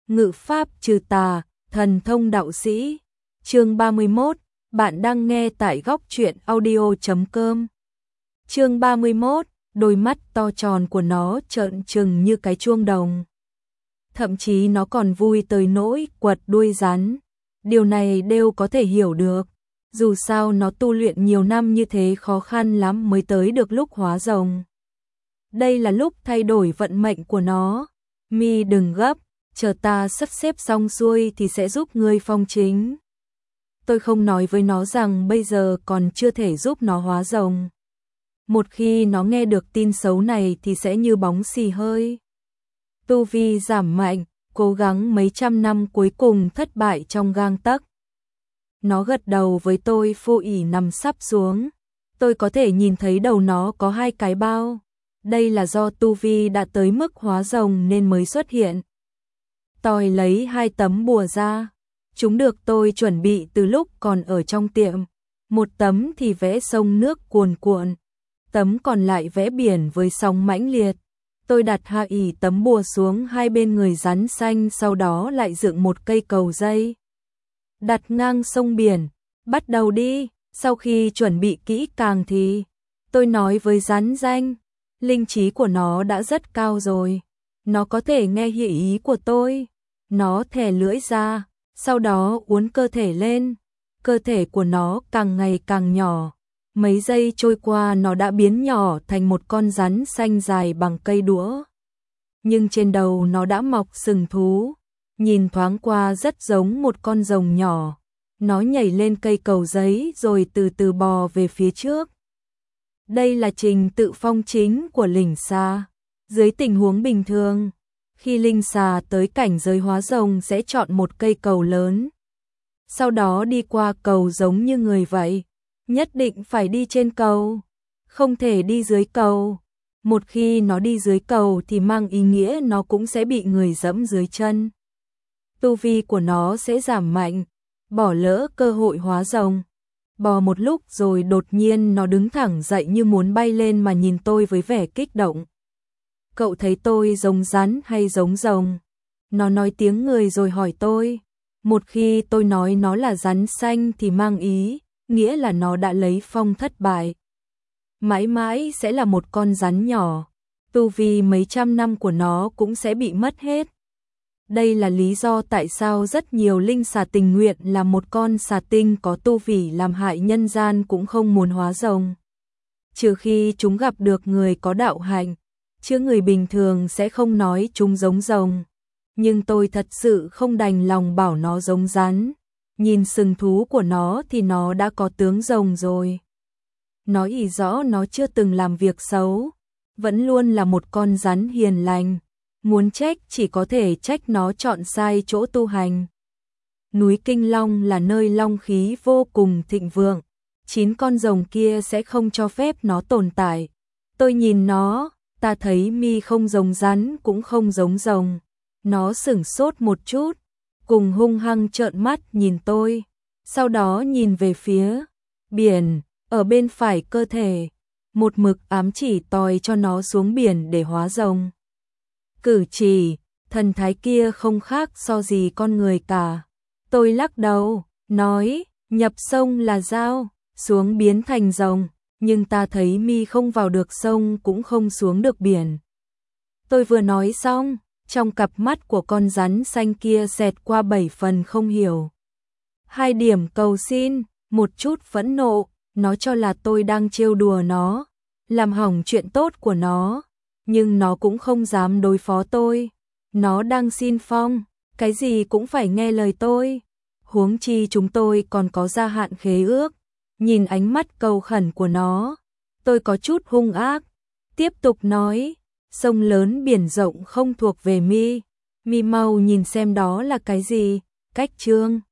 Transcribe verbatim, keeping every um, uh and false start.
ngự pháp trừ tà, thần thông đạo sĩ. Chương ba mươi mốt, bạn đang nghe tại góc truyện audio chấm com. Chương ba mươi mốt, đôi mắt to tròn của nó trợn trừng như cái chuông đồng. Thậm chí nó còn vui tới nỗi quật đuôi rắn. Điều này đều có thể hiểu được. Dù sao nó tu luyện nhiều năm như thế khó khăn lắm mới tới được lúc hóa rồng. Đây là lúc thay đổi vận mệnh của nó. Mi đừng gấp, chờ ta sắp xếp xong xuôi thì sẽ giúp ngươi phong chính. Tôi không nói với nó rằng bây giờ còn chưa thể giúp nó hóa rồng. Một khi nó nghe được tin xấu này thì sẽ như bóng xì hơi. Tu vi giảm mạnh, cố gắng mấy trăm năm cuối cùng thất bại trong gang tấc. Nó gật đầu với tôi, phô ỉ nằm sắp xuống. Tôi có thể nhìn thấy đầu nó có hai cái bao. Đây là do tu vi đã tới mức hóa rồng nên mới xuất hiện. Tôi lấy hai tấm bùa ra. Chúng được tôi chuẩn bị từ lúc còn ở trong tiệm. Một tấm thì vẽ sông nước cuồn cuộn. Tấm còn lại vẽ biển với sóng mãnh liệt. Tôi đặt hạ ỉ tấm bùa xuống hai bên người rắn xanh, sau đó lại dựng một cây cầu dây. Đặt ngang sông biển, bắt đầu đi. Sau khi chuẩn bị kỹ càng thì tôi nói với rắn danh, linh trí của nó đã rất cao rồi. Nó có thể nghe hiểu ý của tôi. Nó thè lưỡi ra, sau đó uốn cơ thể lên. Cơ thể của nó càng ngày càng nhỏ. Mấy giây trôi qua nó đã biến nhỏ thành một con rắn xanh dài bằng cây đũa. Nhưng trên đầu nó đã mọc sừng thú. Nhìn thoáng qua rất giống một con rồng nhỏ. Nó nhảy lên cây cầu giấy rồi từ từ bò về phía trước. Đây là trình tự phong chính của linh xà. Dưới tình huống bình thường, khi linh xà tới cảnh giới hóa rồng sẽ chọn một cây cầu lớn. Sau đó đi qua cầu giống như người vậy. Nhất định phải đi trên cầu, không thể đi dưới cầu. Một khi nó đi dưới cầu thì mang ý nghĩa nó cũng sẽ bị người dẫm dưới chân. Tu vi của nó sẽ giảm mạnh, bỏ lỡ cơ hội hóa rồng. Bò một lúc rồi đột nhiên nó đứng thẳng dậy như muốn bay lên mà nhìn tôi với vẻ kích động. Cậu thấy tôi giống rắn hay giống rồng? Nó nói tiếng người rồi hỏi tôi. Một khi tôi nói nó là rắn xanh thì mang ý nghĩa là nó đã lấy phong thất bại. Mãi mãi sẽ là một con rắn nhỏ. Tu vi mấy trăm năm của nó cũng sẽ bị mất hết. Đây là lý do tại sao rất nhiều linh xà tình nguyện là một con xà tinh có tu vi làm hại nhân gian cũng không muốn hóa rồng. Trừ khi chúng gặp được người có đạo hạnh, chứ người bình thường sẽ không nói chúng giống rồng. Nhưng tôi thật sự không đành lòng bảo nó giống rắn. Nhìn sừng thú của nó thì nó đã có tướng rồng rồi. Nói ý rõ nó chưa từng làm việc xấu, vẫn luôn là một con rắn hiền lành. Muốn trách chỉ có thể trách nó chọn sai chỗ tu hành. Núi Kinh Long là nơi long khí vô cùng thịnh vượng. Chín con rồng kia sẽ không cho phép nó tồn tại. Tôi nhìn nó, ta thấy mi không giống rắn cũng không giống rồng. Nó sửng sốt một chút, cùng hung hăng trợn mắt nhìn tôi, sau đó nhìn về phía biển, ở bên phải cơ thể, một mực ám chỉ tòi cho nó xuống biển để hóa rồng. Cử chỉ, thần thái kia không khác so gì con người cả. Tôi lắc đầu, nói, nhập sông là dao, xuống biến thành rồng, nhưng ta thấy mi không vào được sông cũng không xuống được biển. Tôi vừa nói xong, trong cặp mắt của con rắn xanh kia xẹt qua bảy phần không hiểu. Hai điểm cầu xin, một chút phẫn nộ, nó cho là tôi đang trêu đùa nó, làm hỏng chuyện tốt của nó, nhưng nó cũng không dám đối phó tôi. Nó đang xin phong, cái gì cũng phải nghe lời tôi. Huống chi chúng tôi còn có gia hạn khế ước. Nhìn ánh mắt cầu khẩn của nó, tôi có chút hung ác, tiếp tục nói. Sông lớn biển rộng không thuộc về mi, mi mau nhìn xem đó là cái gì. Cách chương